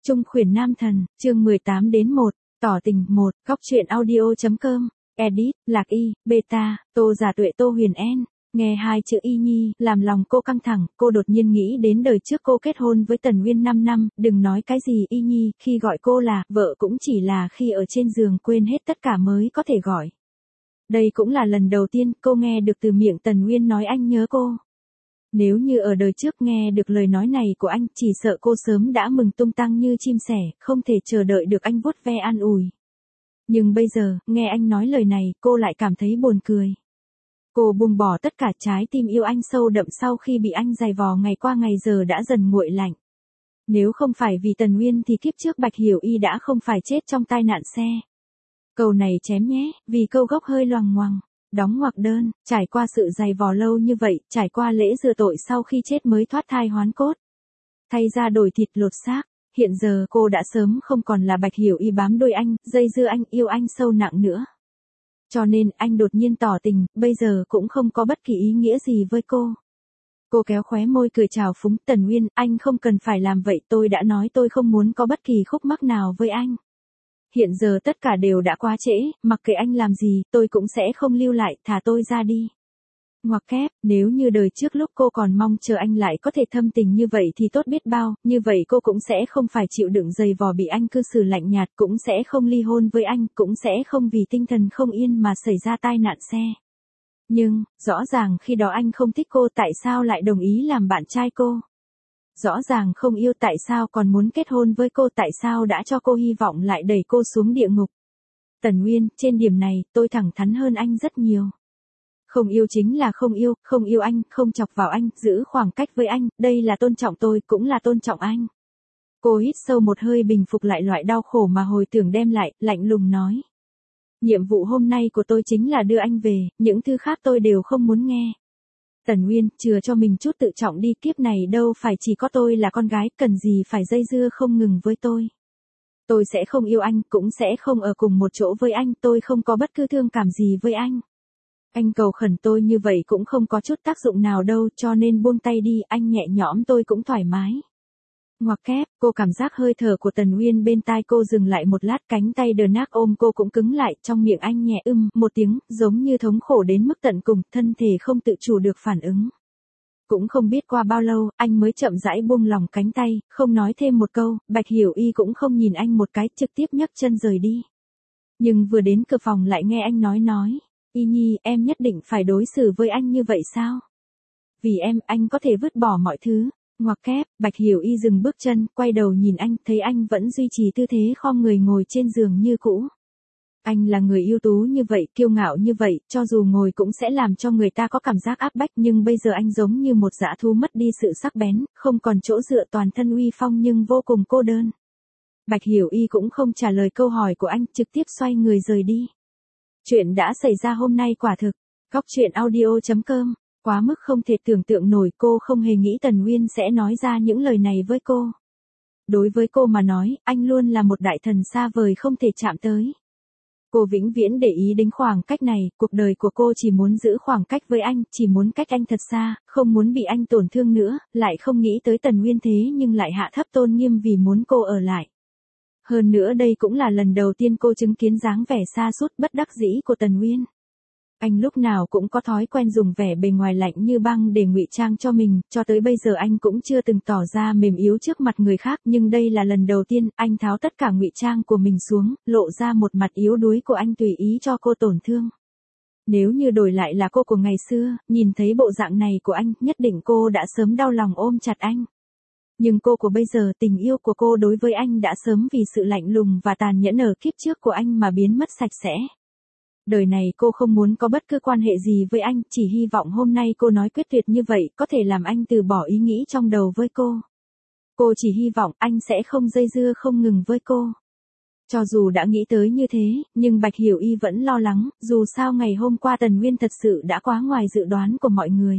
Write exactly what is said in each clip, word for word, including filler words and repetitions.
Trung khuyển nam thần, chương mười tám đến một, tỏ tình một, góc truyện audio.com, edit, Lạc Y, beta, Tô Giả Tuệ Tô Huyền En. Nghe hai chữ Y Nhi, làm lòng cô căng thẳng, cô đột nhiên nghĩ đến đời trước cô kết hôn với Tần Nguyên năm năm, đừng nói cái gì Y Nhi, khi gọi cô là vợ cũng chỉ là khi ở trên giường quên hết tất cả mới có thể gọi. Đây cũng là lần đầu tiên cô nghe được từ miệng Tần Nguyên nói anh nhớ cô. Nếu như ở đời trước nghe được lời nói này của anh, chỉ sợ cô sớm đã mừng tung tăng như chim sẻ, không thể chờ đợi được anh vuốt ve an ủi. Nhưng bây giờ, nghe anh nói lời này, cô lại cảm thấy buồn cười. Cô buông bỏ tất cả, trái tim yêu anh sâu đậm sau khi bị anh giày vò ngày qua ngày giờ đã dần nguội lạnh. Nếu không phải vì Tần Nguyên thì kiếp trước Bạch Hiểu Y đã không phải chết trong tai nạn xe. Câu này chém nhé, vì câu gốc hơi loằng ngoằng. Đóng ngoặc đơn, trải qua sự dày vò lâu như vậy, trải qua lễ rửa tội sau khi chết mới thoát thai hoán cốt. Thay ra đổi thịt lột xác, hiện giờ cô đã sớm không còn là Bạch Hiểu Y bám đuôi anh, dây dưa anh, yêu anh sâu nặng nữa. Cho nên anh đột nhiên tỏ tình, bây giờ cũng không có bất kỳ ý nghĩa gì với cô. Cô kéo khóe môi cười chào phúng, Tần Nguyên, anh không cần phải làm vậy, tôi đã nói tôi không muốn có bất kỳ khúc mắc nào với anh. Hiện giờ tất cả đều đã quá trễ, mặc kệ anh làm gì, tôi cũng sẽ không lưu lại, thả tôi ra đi. Ngoặc kép, nếu như đời trước lúc cô còn mong chờ anh lại có thể thâm tình như vậy thì tốt biết bao, như vậy cô cũng sẽ không phải chịu đựng dày vò bị anh cư xử lạnh nhạt, cũng sẽ không ly hôn với anh, cũng sẽ không vì tinh thần không yên mà xảy ra tai nạn xe. Nhưng, rõ ràng khi đó anh không thích cô, tại sao lại đồng ý làm bạn trai cô? Rõ ràng không yêu, tại sao còn muốn kết hôn với cô, tại sao đã cho cô hy vọng lại đẩy cô xuống địa ngục? Tần Nguyên, trên điểm này, tôi thẳng thắn hơn anh rất nhiều. Không yêu chính là không yêu, không yêu anh, không chọc vào anh, giữ khoảng cách với anh, đây là tôn trọng tôi, cũng là tôn trọng anh. Cô hít sâu một hơi bình phục lại loại đau khổ mà hồi tưởng đem lại, lạnh lùng nói. Nhiệm vụ hôm nay của tôi chính là đưa anh về, những thứ khác tôi đều không muốn nghe. Tần Nguyên, chừa cho mình chút tự trọng đi, kiếp này đâu phải chỉ có tôi là con gái, cần gì phải dây dưa không ngừng với tôi. Tôi sẽ không yêu anh, cũng sẽ không ở cùng một chỗ với anh, tôi không có bất cứ thương cảm gì với anh. Anh cầu khẩn tôi như vậy cũng không có chút tác dụng nào đâu, cho nên buông tay đi, anh nhẹ nhõm tôi cũng thoải mái. Ngoặc kép, cô cảm giác hơi thở của Tần Nguyên bên tai cô dừng lại một lát, cánh tay đờ nác ôm cô cũng cứng lại, trong miệng anh nhẹ ưm một tiếng, giống như thống khổ đến mức tận cùng, thân thể không tự chủ được phản ứng. Cũng không biết qua bao lâu, anh mới chậm rãi buông lỏng cánh tay, không nói thêm một câu, Bạch Hiểu Y cũng không nhìn anh một cái, trực tiếp nhấc chân rời đi. Nhưng vừa đến cửa phòng lại nghe anh nói nói, Y Nhi, em nhất định phải đối xử với anh như vậy sao? Vì em, anh có thể vứt bỏ mọi thứ. Ngoặc kép, Bạch Hiểu Y dừng bước chân, quay đầu nhìn anh, thấy anh vẫn duy trì tư thế khom người ngồi trên giường như cũ. Anh là người ưu tú như vậy, kiêu ngạo như vậy, cho dù ngồi cũng sẽ làm cho người ta có cảm giác áp bách, nhưng bây giờ anh giống như một dã thú mất đi sự sắc bén, không còn chỗ dựa, toàn thân uy phong nhưng vô cùng cô đơn. Bạch Hiểu Y cũng không trả lời câu hỏi của anh, trực tiếp xoay người rời đi. Chuyện đã xảy ra hôm nay quả thực, góc truyện audio.com. Quá mức không thể tưởng tượng nổi, cô không hề nghĩ Tần Nguyên sẽ nói ra những lời này với cô. Đối với cô mà nói, anh luôn là một đại thần xa vời không thể chạm tới. Cô vĩnh viễn để ý đến khoảng cách này, cuộc đời của cô chỉ muốn giữ khoảng cách với anh, chỉ muốn cách anh thật xa, không muốn bị anh tổn thương nữa, lại không nghĩ tới Tần Nguyên thế nhưng lại hạ thấp tôn nghiêm vì muốn cô ở lại. Hơn nữa đây cũng là lần đầu tiên cô chứng kiến dáng vẻ sa sút bất đắc dĩ của Tần Nguyên. Anh lúc nào cũng có thói quen dùng vẻ bề ngoài lạnh như băng để ngụy trang cho mình, cho tới bây giờ anh cũng chưa từng tỏ ra mềm yếu trước mặt người khác, nhưng đây là lần đầu tiên anh tháo tất cả ngụy trang của mình xuống, lộ ra một mặt yếu đuối của anh tùy ý cho cô tổn thương. Nếu như đổi lại là cô của ngày xưa, nhìn thấy bộ dạng này của anh, nhất định cô đã sớm đau lòng ôm chặt anh. Nhưng cô của bây giờ, tình yêu của cô đối với anh đã sớm vì sự lạnh lùng và tàn nhẫn ở kiếp trước của anh mà biến mất sạch sẽ. Đời này cô không muốn có bất cứ quan hệ gì với anh, chỉ hy vọng hôm nay cô nói quyết tuyệt như vậy, có thể làm anh từ bỏ ý nghĩ trong đầu với cô. Cô chỉ hy vọng anh sẽ không dây dưa không ngừng với cô. Cho dù đã nghĩ tới như thế, nhưng Bạch Hiểu Y vẫn lo lắng, dù sao ngày hôm qua Tần Nguyên thật sự đã quá ngoài dự đoán của mọi người.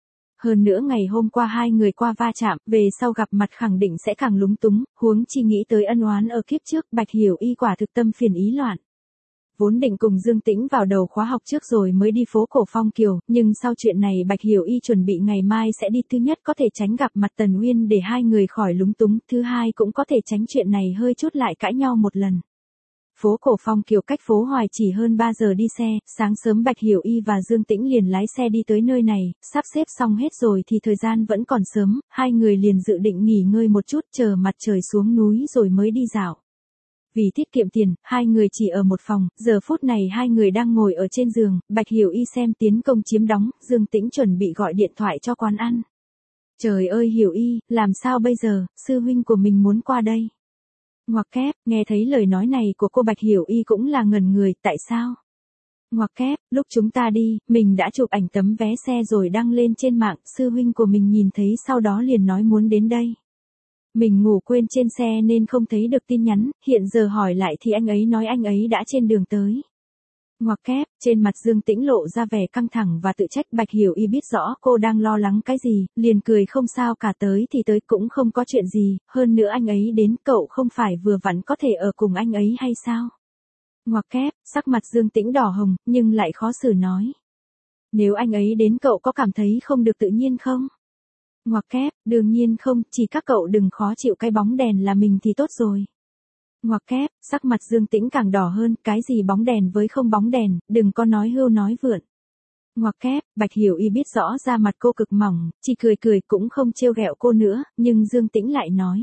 Hơn nữa ngày hôm qua hai người qua va chạm, về sau gặp mặt khẳng định sẽ càng lúng túng, huống chi nghĩ tới ân oán ở kiếp trước, Bạch Hiểu Y quả thực tâm phiền ý loạn. Vốn định cùng Dương Tĩnh vào đầu khóa học trước rồi mới đi phố cổ Phong Kiều, nhưng sau chuyện này Bạch Hiểu Y chuẩn bị ngày mai sẽ đi, thứ nhất có thể tránh gặp mặt Tần Uyên để hai người khỏi lúng túng, thứ hai cũng có thể tránh chuyện này hơi chút lại cãi nhau một lần. Phố cổ Phong Kiều cách phố Hoài chỉ hơn ba giờ đi xe, sáng sớm Bạch Hiểu Y và Dương Tĩnh liền lái xe đi tới nơi này, sắp xếp xong hết rồi thì thời gian vẫn còn sớm, hai người liền dự định nghỉ ngơi một chút chờ mặt trời xuống núi rồi mới đi dạo. Vì tiết kiệm tiền, hai người chỉ ở một phòng, giờ phút này hai người đang ngồi ở trên giường, Bạch Hiểu Y xem tiến công chiếm đóng, Dương Tĩnh chuẩn bị gọi điện thoại cho quán ăn. Trời ơi Hiểu Y, làm sao bây giờ, sư huynh của mình muốn qua đây. Ngoặc kép, nghe thấy lời nói này của cô Bạch Hiểu Y cũng là ngẩn người, tại sao? Ngoặc kép, lúc chúng ta đi, mình đã chụp ảnh tấm vé xe rồi đăng lên trên mạng, sư huynh của mình nhìn thấy sau đó liền nói muốn đến đây. Mình ngủ quên trên xe nên không thấy được tin nhắn, hiện giờ hỏi lại thì anh ấy nói anh ấy đã trên đường tới. Ngoặc kép, trên mặt Dương Tĩnh lộ ra vẻ căng thẳng và tự trách. Bạch Hiểu Y biết rõ cô đang lo lắng cái gì, liền cười không sao cả, tới thì tới cũng không có chuyện gì, hơn nữa anh ấy đến cậu không phải vừa vặn có thể ở cùng anh ấy hay sao? Ngoặc kép, sắc mặt Dương Tĩnh đỏ hồng, nhưng lại khó xử nói. Nếu anh ấy đến cậu có cảm thấy không được tự nhiên không? Ngoặc kép, đương nhiên không, chỉ các cậu đừng khó chịu cái bóng đèn là mình thì tốt rồi. Ngoặc kép, sắc mặt Dương Tĩnh càng đỏ hơn, cái gì bóng đèn với không bóng đèn, đừng có nói hưu nói vượn. Ngoặc kép, Bạch Hiểu Y biết rõ da mặt cô cực mỏng, chỉ cười cười cũng không trêu ghẹo cô nữa, nhưng Dương Tĩnh lại nói.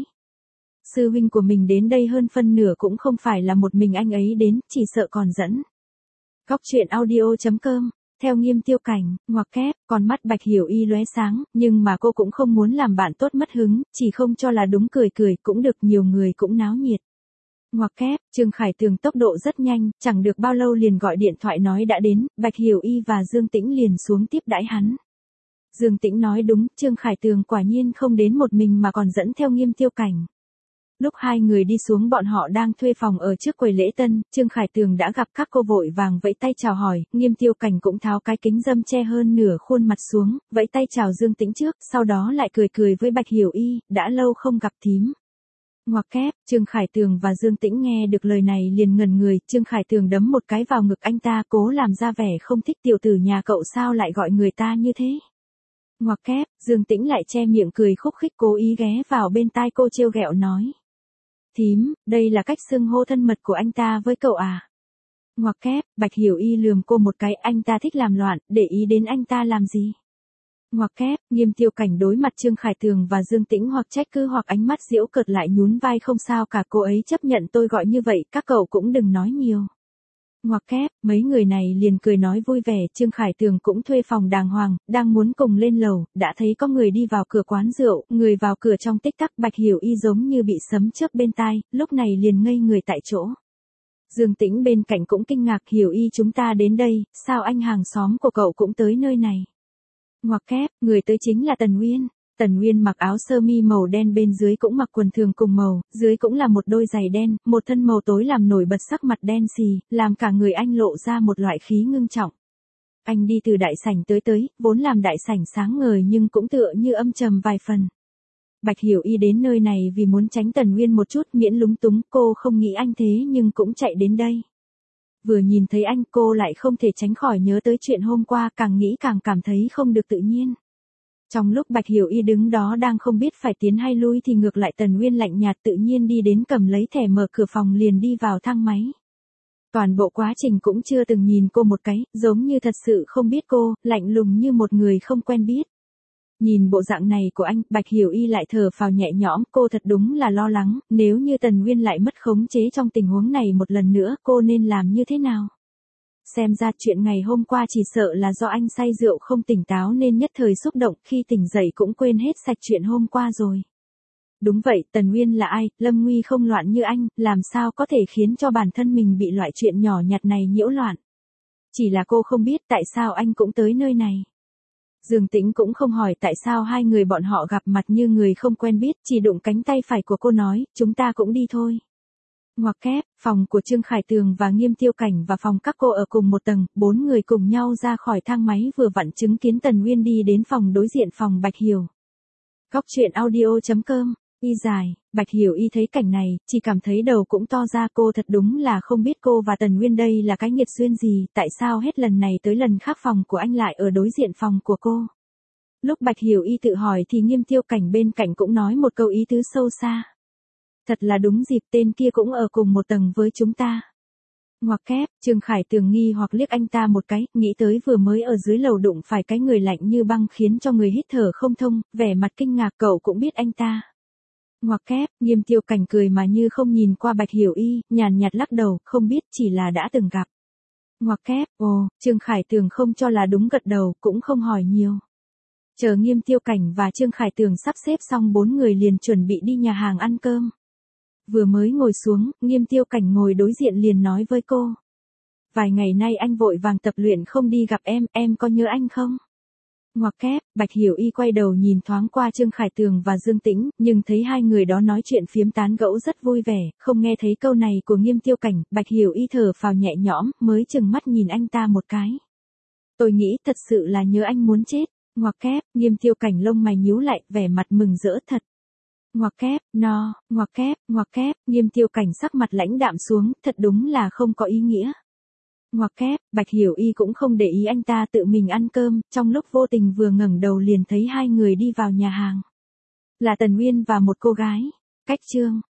Sư huynh của mình đến đây hơn phân nửa cũng không phải là một mình anh ấy đến, chỉ sợ còn dẫn. Góc truyện audio chấm com Theo Nghiêm Tiêu Cảnh, ngoặc kép, con mắt Bạch Hiểu Y lóe sáng, nhưng mà cô cũng không muốn làm bạn tốt mất hứng, chỉ không cho là đúng, cười cười cũng được, nhiều người cũng náo nhiệt. Ngoặc kép, Trương Khải Tường tốc độ rất nhanh, chẳng được bao lâu liền gọi điện thoại nói đã đến, Bạch Hiểu Y và Dương Tĩnh liền xuống tiếp đãi hắn. Dương Tĩnh nói đúng, Trương Khải Tường quả nhiên không đến một mình mà còn dẫn theo Nghiêm Tiêu Cảnh. Lúc hai người đi xuống bọn họ đang thuê phòng ở trước quầy lễ tân, Trương Khải Tường đã gặp các cô vội vàng vẫy tay chào hỏi, Nghiêm Tiêu Cảnh cũng tháo cái kính râm che hơn nửa khuôn mặt xuống, vẫy tay chào Dương Tĩnh trước, sau đó lại cười cười với Bạch Hiểu Y, đã lâu không gặp thím. Ngoặc kép, Trương Khải Tường và Dương Tĩnh nghe được lời này liền ngẩn người, Trương Khải Tường đấm một cái vào ngực anh ta, cố làm ra vẻ không thích, tiểu tử nhà cậu sao lại gọi người ta như thế. Ngoặc kép, Dương Tĩnh lại che miệng cười khúc khích, cố ý ghé vào bên tai cô trêu ghẹo nói. Thím, đây là cách xưng hô thân mật của anh ta với cậu à? Ngoặc kép, Bạch Hiểu Y lườm cô một cái, anh ta thích làm loạn, để ý đến anh ta làm gì? Ngoặc kép, Nghiêm Tiêu Cảnh đối mặt Trương Khải Tường và Dương Tĩnh hoặc trách cứ hoặc ánh mắt giễu cợt lại nhún vai, không sao cả, cô ấy chấp nhận tôi gọi như vậy, các cậu cũng đừng nói nhiều. Ngoặc kép, mấy người này liền cười nói vui vẻ, Trương Khải Tường cũng thuê phòng đàng hoàng, đang muốn cùng lên lầu, đã thấy có người đi vào cửa quán rượu, người vào cửa trong tích tắc, Bạch Hiểu Y giống như bị sấm chớp bên tai, lúc này liền ngây người tại chỗ. Dương Tĩnh bên cạnh cũng kinh ngạc, Hiểu Y chúng ta đến đây, sao anh hàng xóm của cậu cũng tới nơi này? Ngoặc kép, người tới chính là Tần Uyên. Tần Uyên mặc áo sơ mi màu đen, bên dưới cũng mặc quần thường cùng màu, dưới cũng là một đôi giày đen, một thân màu tối làm nổi bật sắc mặt đen xì, làm cả người anh lộ ra một loại khí ngưng trọng. Anh đi từ đại sảnh tới tới, vốn làm đại sảnh sáng ngời nhưng cũng tựa như âm trầm vài phần. Bạch Hiểu Y đến nơi này vì muốn tránh Tần Uyên một chút, miễn lúng túng, cô không nghĩ anh thế nhưng cũng chạy đến đây. Vừa nhìn thấy anh, cô lại không thể tránh khỏi nhớ tới chuyện hôm qua, càng nghĩ càng cảm thấy không được tự nhiên. Trong lúc Bạch Hiểu Y đứng đó đang không biết phải tiến hay lui thì ngược lại Tần Uyên lạnh nhạt tự nhiên đi đến cầm lấy thẻ mở cửa phòng liền đi vào thang máy. Toàn bộ quá trình cũng chưa từng nhìn cô một cái, giống như thật sự không biết cô, lạnh lùng như một người không quen biết. Nhìn bộ dạng này của anh, Bạch Hiểu Y lại thở phào nhẹ nhõm, cô thật đúng là lo lắng, nếu như Tần Uyên lại mất khống chế trong tình huống này một lần nữa, cô nên làm như thế nào? Xem ra chuyện ngày hôm qua chỉ sợ là do anh say rượu không tỉnh táo nên nhất thời xúc động, khi tỉnh dậy cũng quên hết sạch chuyện hôm qua rồi. Đúng vậy, Tần Uyên là ai, lâm nguy không loạn như anh, làm sao có thể khiến cho bản thân mình bị loại chuyện nhỏ nhặt này nhiễu loạn. Chỉ là cô không biết tại sao anh cũng tới nơi này. Dương Tĩnh cũng không hỏi tại sao hai người bọn họ gặp mặt như người không quen biết, chỉ đụng cánh tay phải của cô nói, chúng ta cũng đi thôi. Ngoặc kép, phòng của Trương Khải Tường và Nghiêm Tiêu Cảnh và phòng các cô ở cùng một tầng, bốn người cùng nhau ra khỏi thang máy vừa vặn chứng kiến Tần Uyên đi đến phòng đối diện phòng Bạch Hiểu. Góc truyện audio chấm com, y dài, Bạch Hiểu Y thấy cảnh này, chỉ cảm thấy đầu cũng to ra, cô thật đúng là không biết cô và Tần Nguyên đây là cái nghiệt duyên gì, tại sao hết lần này tới lần khác phòng của anh lại ở đối diện phòng của cô. Lúc Bạch Hiểu Y tự hỏi thì Nghiêm Tiêu Cảnh bên cạnh cũng nói một câu ý tứ sâu xa. Thật là đúng dịp, tên kia cũng ở cùng một tầng với chúng ta. Ngoặc kép, Trương Khải Tường nghi hoặc liếc anh ta một cái, nghĩ tới vừa mới ở dưới lầu đụng phải cái người lạnh như băng khiến cho người hít thở không thông, vẻ mặt kinh ngạc, cậu cũng biết anh ta. Ngoặc kép, Nghiêm Tiêu Cảnh cười mà như không nhìn qua Bạch Hiểu Y, nhàn nhạt lắc đầu, không biết, chỉ là đã từng gặp. Ngoặc kép, ồ, Trương Khải Tường không cho là đúng gật đầu, cũng không hỏi nhiều. Chờ Nghiêm Tiêu Cảnh và Trương Khải Tường sắp xếp xong, bốn người liền chuẩn bị đi nhà hàng ăn cơm. Vừa mới ngồi xuống, Nghiêm Tiêu Cảnh ngồi đối diện liền nói với cô. Vài ngày nay anh vội vàng tập luyện không đi gặp em, em có nhớ anh không? Ngoặc kép, Bạch Hiểu Y quay đầu nhìn thoáng qua Trương Khải Tường và Dương Tĩnh, nhưng thấy hai người đó nói chuyện phiếm tán gẫu rất vui vẻ, không nghe thấy câu này của Nghiêm Tiêu Cảnh, Bạch Hiểu Y thở phào nhẹ nhõm, mới chừng mắt nhìn anh ta một cái. Tôi nghĩ thật sự là nhớ anh muốn chết. Ngoặc kép, Nghiêm Tiêu Cảnh lông mày nhíu lại, vẻ mặt mừng rỡ thật. Ngoặc kép, no, ngoặc kép, ngoặc kép, Nghiêm Tiêu Cảnh sắc mặt lãnh đạm xuống, thật đúng là không có ý nghĩa. Ngoặc kép, Bạch Hiểu Y cũng không để ý anh ta tự mình ăn cơm, trong lúc vô tình vừa ngẩng đầu liền thấy hai người đi vào nhà hàng. Là Tần Nguyên và một cô gái. Cách chương